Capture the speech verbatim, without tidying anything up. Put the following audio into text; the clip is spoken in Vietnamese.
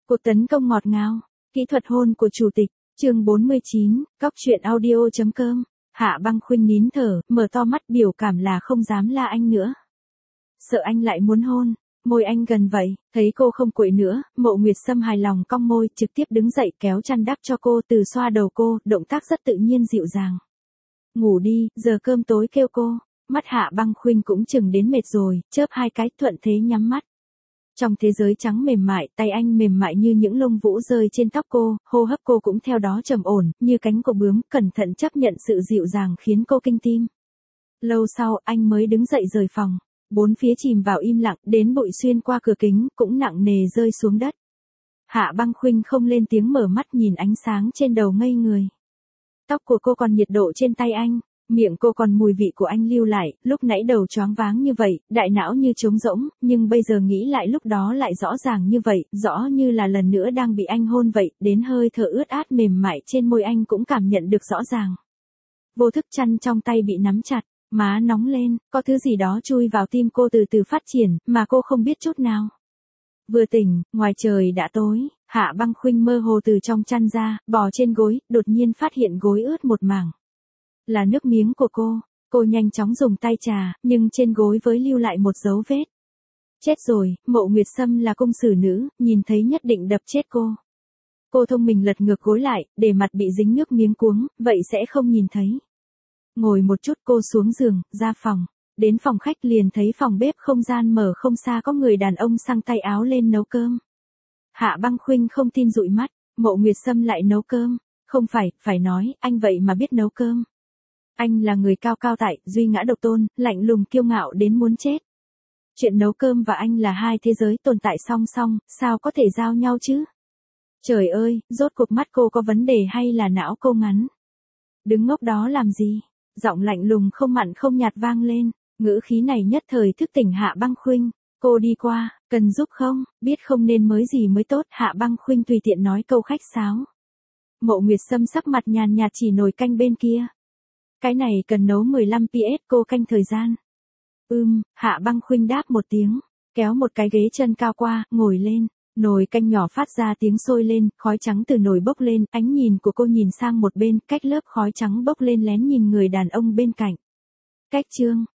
Cuộc tấn công ngọt ngào, kỹ thuật hôn của chủ tịch, chương bốn mươi chín, cóc truyện audio.com. Hạ Băng Khuynh nín thở, mở to mắt biểu cảm là không dám la anh nữa. Sợ anh lại muốn hôn, môi anh gần vậy, thấy cô không quậy nữa, Mộ Nguyệt Sâm hài lòng cong môi, trực tiếp đứng dậy kéo chăn đắp cho cô, từ xoa đầu cô, động tác rất tự nhiên dịu dàng. Ngủ đi, giờ cơm tối kêu cô. Mắt Hạ Băng Khuynh cũng chừng đến mệt rồi, chớp hai cái, thuận thế nhắm mắt. Trong thế giới trắng mềm mại, tay anh mềm mại như những lông vũ rơi trên tóc cô, hô hấp cô cũng theo đó trầm ổn, như cánh của bướm, cẩn thận chấp nhận sự dịu dàng khiến cô kinh tim. Lâu sau, anh mới đứng dậy rời phòng. Bốn phía chìm vào im lặng, đến bụi xuyên qua cửa kính, cũng nặng nề rơi xuống đất. Hạ Băng Khuynh không lên tiếng, mở mắt nhìn ánh sáng trên đầu ngây người. Tóc của cô còn nhiệt độ trên tay anh. Miệng cô còn mùi vị của anh lưu lại, lúc nãy đầu choáng váng như vậy, đại não như trống rỗng, nhưng bây giờ nghĩ lại lúc đó lại rõ ràng như vậy, rõ như là lần nữa đang bị anh hôn vậy, đến hơi thở ướt át mềm mại trên môi anh cũng cảm nhận được rõ ràng. Vô thức chăn trong tay bị nắm chặt, má nóng lên, có thứ gì đó chui vào tim cô từ từ phát triển, mà cô không biết chút nào. Vừa tỉnh, ngoài trời đã tối, Hạ Băng Khuynh mơ hồ từ trong chăn ra, bò trên gối, đột nhiên phát hiện gối ướt một mảng. Là nước miếng của cô, cô nhanh chóng dùng tay chà, nhưng trên gối với lưu lại một dấu vết. Chết rồi, Mộ Nguyệt Sâm là cung xử nữ, nhìn thấy nhất định đập chết cô. Cô thông minh lật ngược gối lại, để mặt bị dính nước miếng cuống, vậy sẽ không nhìn thấy. Ngồi một chút cô xuống giường, ra phòng. Đến phòng khách liền thấy phòng bếp không gian mở không xa có người đàn ông xăng tay áo lên nấu cơm. Hạ Băng Khuynh không tin dụi mắt, Mộ Nguyệt Sâm lại nấu cơm. Không phải, phải nói, anh vậy mà biết nấu cơm. Anh là người cao cao tại, duy ngã độc tôn, lạnh lùng kiêu ngạo đến muốn chết. Chuyện nấu cơm và anh là hai thế giới tồn tại song song, sao có thể giao nhau chứ? Trời ơi, rốt cuộc mắt cô có vấn đề hay là não cô ngắn? Đứng ngốc đó làm gì? Giọng lạnh lùng không mặn không nhạt vang lên, ngữ khí này nhất thời thức tỉnh Hạ Băng Khuynh. Cô đi qua, cần giúp không, biết không nên mới gì mới tốt, Hạ Băng Khuynh tùy tiện nói câu khách sáo. Mộ Nguyệt Sâm sắc mặt nhàn nhạt chỉ nồi canh bên kia. Cái này cần nấu mười lăm phút, cô canh thời gian. Ừm, Hạ Băng Khuynh đáp một tiếng, kéo một cái ghế chân cao qua, ngồi lên. Nồi canh nhỏ phát ra tiếng sôi lên, khói trắng từ nồi bốc lên, ánh nhìn của cô nhìn sang một bên, cách lớp khói trắng bốc lên lén nhìn người đàn ông bên cạnh. Cách chương,